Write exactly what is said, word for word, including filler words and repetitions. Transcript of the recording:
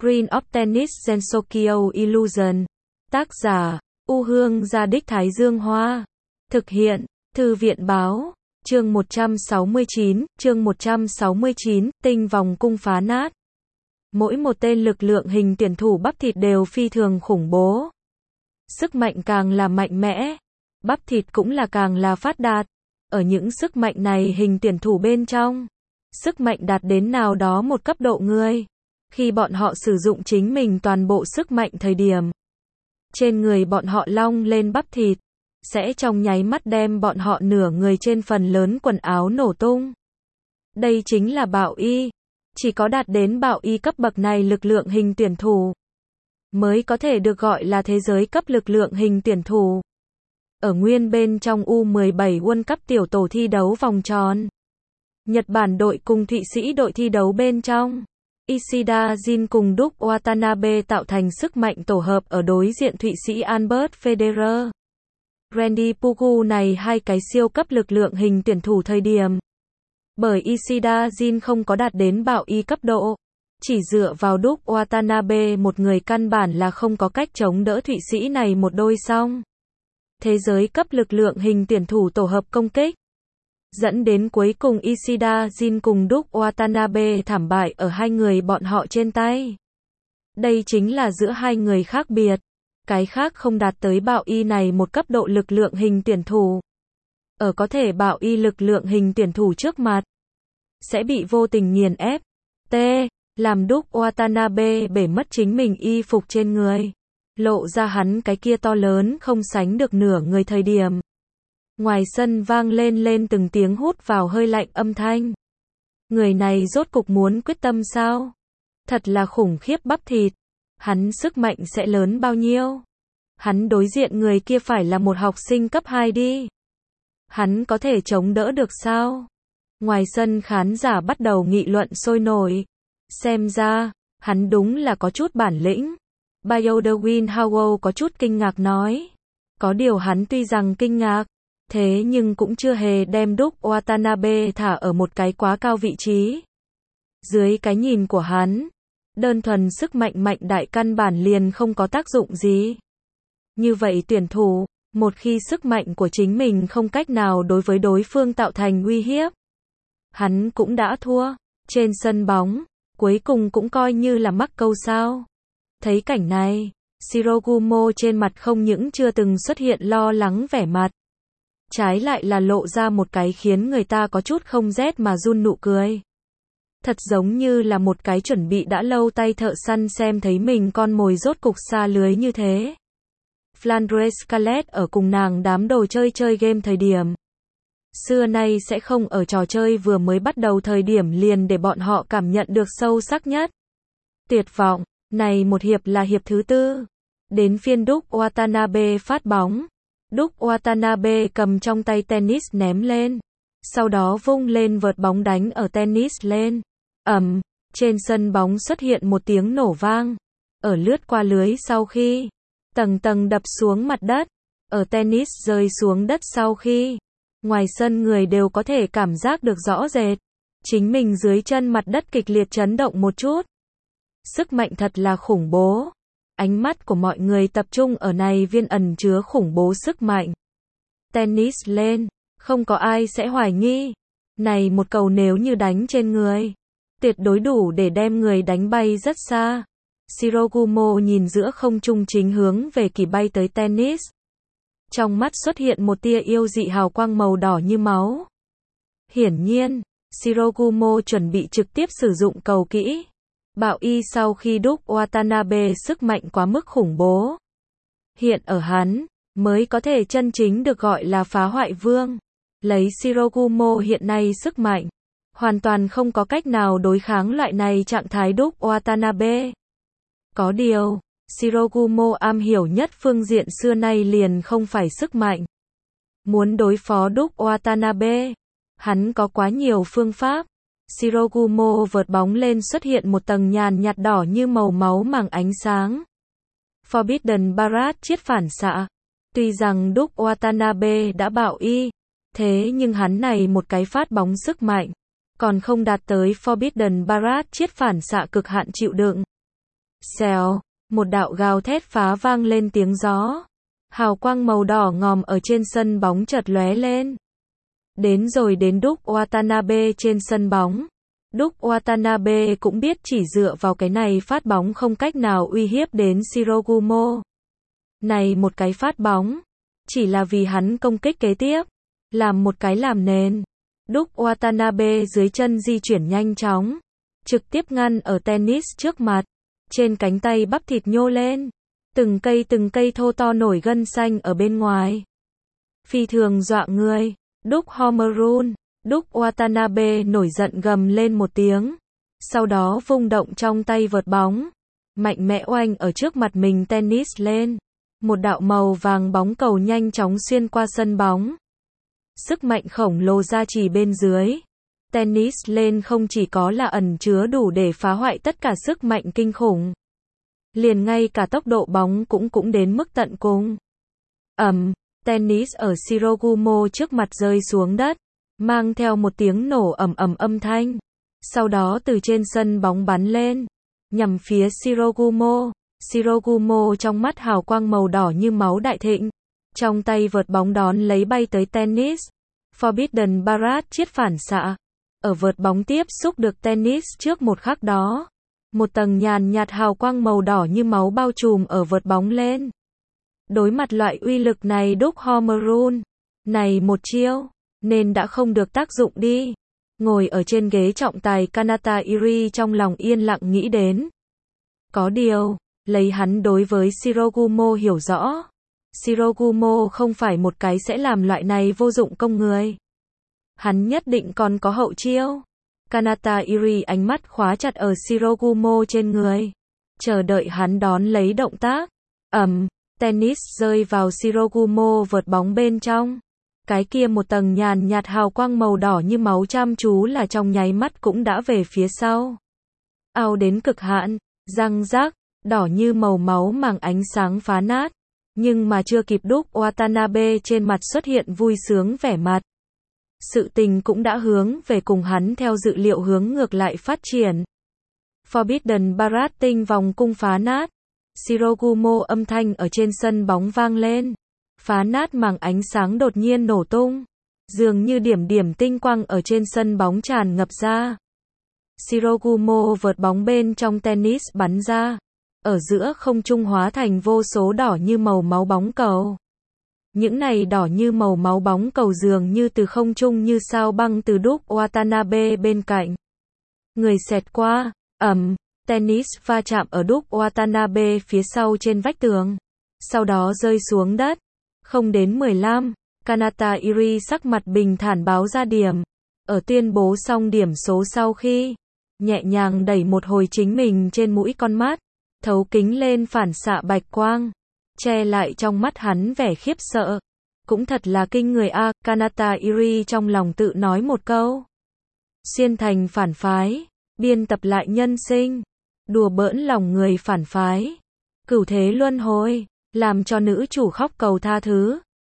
Green of Tennis Gensokyo Illusion. Tác giả, U Hương Gia Đích Thái Dương Hoa. Thực hiện, Thư viện Báo. Chương một trăm sáu mươi chín, chương một trăm sáu mươi chín, tinh vòng cung phá nát. Mỗi một tên lực lượng hình tuyển thủ bắp thịt đều phi thường khủng bố. Sức mạnh càng là mạnh mẽ, bắp thịt cũng là càng là phát đạt. Ở những sức mạnh này hình tuyển thủ bên trong, sức mạnh đạt đến nào đó một cấp độ người. Khi bọn họ sử dụng chính mình toàn bộ sức mạnh thời điểm, trên người bọn họ long lên bắp thịt, sẽ trong nháy mắt đem bọn họ nửa người trên phần lớn quần áo nổ tung. Đây chính là bạo y. Chỉ có đạt đến bạo y cấp bậc này lực lượng hình tuyển thủ mới có thể được gọi là thế giới cấp lực lượng hình tuyển thủ. Ở nguyên bên trong U mười bảy World Cup tiểu tổ thi đấu vòng tròn, Nhật Bản đội cùng Thụy Sĩ đội thi đấu bên trong, Ishida Jin cùng Duke Watanabe tạo thành sức mạnh tổ hợp ở đối diện Thụy Sĩ Albert Federer. Randy Pugu này hai cái siêu cấp lực lượng hình tuyển thủ thời điểm. Bởi Ishida Jin không có đạt đến bạo y cấp độ, chỉ dựa vào Duke Watanabe một người căn bản là không có cách chống đỡ Thụy Sĩ này một đôi song. Thế giới cấp lực lượng hình tuyển thủ tổ hợp công kích, dẫn đến cuối cùng Ishida Jin cùng Duke Watanabe thảm bại ở hai người bọn họ trên tay. Đây chính là giữa hai người khác biệt. Cái khác không đạt tới bạo y này một cấp độ lực lượng hình tuyển thủ. Ở có thể bạo y lực lượng hình tuyển thủ trước mặt, sẽ bị vô tình nghiền ép. T. Làm Duke Watanabe bể mất chính mình y phục trên người. Lộ ra hắn cái kia to lớn không sánh được nửa người thời điểm. Ngoài sân vang lên lên từng tiếng hút vào hơi lạnh âm thanh. Người này rốt cục muốn quyết tâm sao? Thật là khủng khiếp bắp thịt. Hắn sức mạnh sẽ lớn bao nhiêu? Hắn đối diện người kia phải là một học sinh cấp hai đi. Hắn có thể chống đỡ được sao? Ngoài sân khán giả bắt đầu nghị luận sôi nổi. Xem ra, hắn đúng là có chút bản lĩnh. Bayodewin Howell có chút kinh ngạc nói. Có điều hắn tuy rằng kinh ngạc, thế nhưng cũng chưa hề đem Duke Watanabe thả ở một cái quá cao vị trí. Dưới cái nhìn của hắn, đơn thuần sức mạnh mạnh đại căn bản liền không có tác dụng gì. Như vậy tuyển thủ, một khi sức mạnh của chính mình không cách nào đối với đối phương tạo thành uy hiếp, hắn cũng đã thua. Trên sân bóng, cuối cùng cũng coi như là mắc câu sao. Thấy cảnh này, Shirogumo trên mặt không những chưa từng xuất hiện lo lắng vẻ mặt, trái lại là lộ ra một cái khiến người ta có chút không rét mà run nụ cười. Thật giống như là một cái chuẩn bị đã lâu tay thợ săn xem thấy mình con mồi rốt cục xa lưới như thế. Flandre Scarlett ở cùng nàng đám đồ chơi chơi game thời điểm. Xưa nay sẽ không ở trò chơi vừa mới bắt đầu thời điểm liền để bọn họ cảm nhận được sâu sắc nhất. Tuyệt vọng, này một hiệp là hiệp thứ tư. Đến phiên Duke Watanabe phát bóng. Duke Watanabe cầm trong tay tennis ném lên. Sau đó vung lên vợt bóng đánh ở tennis lên. Ầm, trên sân bóng xuất hiện một tiếng nổ vang. Ở lướt qua lưới sau khi tầng tầng đập xuống mặt đất, ở tennis rơi xuống đất sau khi, ngoài sân người đều có thể cảm giác được rõ rệt. Chính mình dưới chân mặt đất kịch liệt chấn động một chút. Sức mạnh thật là khủng bố. Ánh mắt của mọi người tập trung ở này viên ẩn chứa khủng bố sức mạnh. Tennis lên, không có ai sẽ hoài nghi. Này một cầu nếu như đánh trên người, tuyệt đối đủ để đem người đánh bay rất xa. Shirogumo nhìn giữa không trung chính hướng về kỳ bay tới tennis. Trong mắt xuất hiện một tia yêu dị hào quang màu đỏ như máu. Hiển nhiên, Shirogumo chuẩn bị trực tiếp sử dụng cầu kỹ. Bạo y sau khi Duke Watanabe sức mạnh quá mức khủng bố. Hiện ở hắn, mới có thể chân chính được gọi là phá hoại vương. Lấy Shirogumo hiện nay sức mạnh, hoàn toàn không có cách nào đối kháng loại này trạng thái Duke Watanabe. Có điều, Shirogumo am hiểu nhất phương diện xưa nay liền không phải sức mạnh. Muốn đối phó Duke Watanabe, hắn có quá nhiều phương pháp. Shirogumo vợt bóng lên xuất hiện một tầng nhàn nhạt đỏ như màu máu màng ánh sáng. Forbidden Barrage chiết phản xạ. Tuy rằng Duke Watanabe đã bạo y, thế nhưng hắn này một cái phát bóng sức mạnh, còn không đạt tới Forbidden Barrage chiết phản xạ cực hạn chịu đựng. Xèo, một đạo gào thét phá vang lên tiếng gió. Hào quang màu đỏ ngòm ở trên sân bóng chợt lóe lên. Đến rồi đến Duke Watanabe trên sân bóng. Duke Watanabe cũng biết chỉ dựa vào cái này phát bóng không cách nào uy hiếp đến Shirogumo. Này một cái phát bóng, chỉ là vì hắn công kích kế tiếp, làm một cái làm nền. Duke Watanabe dưới chân di chuyển nhanh chóng, trực tiếp ngăn ở tennis trước mặt, trên cánh tay bắp thịt nhô lên, từng cây từng cây thô to nổi gân xanh ở bên ngoài. Phi thường dọa người, Duke Homerun, Duke Watanabe nổi giận gầm lên một tiếng, sau đó vung động trong tay vợt bóng, mạnh mẽ oanh ở trước mặt mình tennis lên. Một đạo màu vàng bóng cầu nhanh chóng xuyên qua sân bóng. Sức mạnh khổng lồ gia trì bên dưới. Tennis lên không chỉ có là ẩn chứa đủ để phá hoại tất cả sức mạnh kinh khủng. Liền ngay cả tốc độ bóng cũng cũng đến mức tận cùng. Ầm, tennis ở Shirogumo trước mặt rơi xuống đất, mang theo một tiếng nổ ầm ầm âm thanh. Sau đó từ trên sân bóng bắn lên, nhằm phía Shirogumo. Shirogumo trong mắt hào quang màu đỏ như máu đại thịnh, trong tay vợt bóng đón lấy bay tới tennis. Forbidden Barrage chiết phản xạ, ở vợt bóng tiếp xúc được tennis trước một khắc đó. Một tầng nhàn nhạt hào quang màu đỏ như máu bao trùm ở vợt bóng lên. Đối mặt loại uy lực này Duke Homerun, này một chiêu, nên đã không được tác dụng đi. Ngồi ở trên ghế trọng tài Kanata Iri trong lòng yên lặng nghĩ đến. Có điều, lấy hắn đối với Shirogumo hiểu rõ. Shirogumo không phải một cái sẽ làm loại này vô dụng công người. Hắn nhất định còn có hậu chiêu. Kanata Iri ánh mắt khóa chặt ở Shirogumo trên người, chờ đợi hắn đón lấy động tác. Ầm, tennis rơi vào Shirogumo vợt bóng bên trong. Cái kia một tầng nhàn nhạt hào quang màu đỏ như máu chăm chú là trong nháy mắt cũng đã về phía sau. Ao đến cực hạn, răng rác, đỏ như màu máu màng ánh sáng phá nát. Nhưng mà chưa kịp Duke Watanabe trên mặt xuất hiện vui sướng vẻ mặt. Sự tình cũng đã hướng về cùng hắn theo dự liệu hướng ngược lại phát triển. Forbidden Barrage tinh vòng cung phá nát. Shirogumo âm thanh ở trên sân bóng vang lên. Phá nát màng ánh sáng đột nhiên nổ tung. Dường như điểm điểm tinh quang ở trên sân bóng tràn ngập ra. Shirogumo vợt bóng bên trong tennis bắn ra. Ở giữa không trung hóa thành vô số đỏ như màu máu bóng cầu. Những này đỏ như màu máu bóng cầu dường như từ không trung như sao băng từ Duke Watanabe bên cạnh. Người xẹt qua, ầm, tennis va chạm ở Duke Watanabe phía sau trên vách tường. Sau đó rơi xuống đất. Không đến mười lăm, Kanata Iri sắc mặt bình thản báo ra điểm. Ở tuyên bố xong điểm số sau khi, nhẹ nhàng đẩy một hồi chính mình trên mũi con mắt. Thấu kính lên phản xạ bạch quang, che lại trong mắt hắn vẻ khiếp sợ. Cũng thật là kinh người a, Kanata Iri trong lòng tự nói một câu. Xuyên thành phản phái, biên tập lại nhân sinh, đùa bỡn lòng người phản phái. Cửu thế luân hồi, làm cho nữ chủ khóc cầu tha thứ.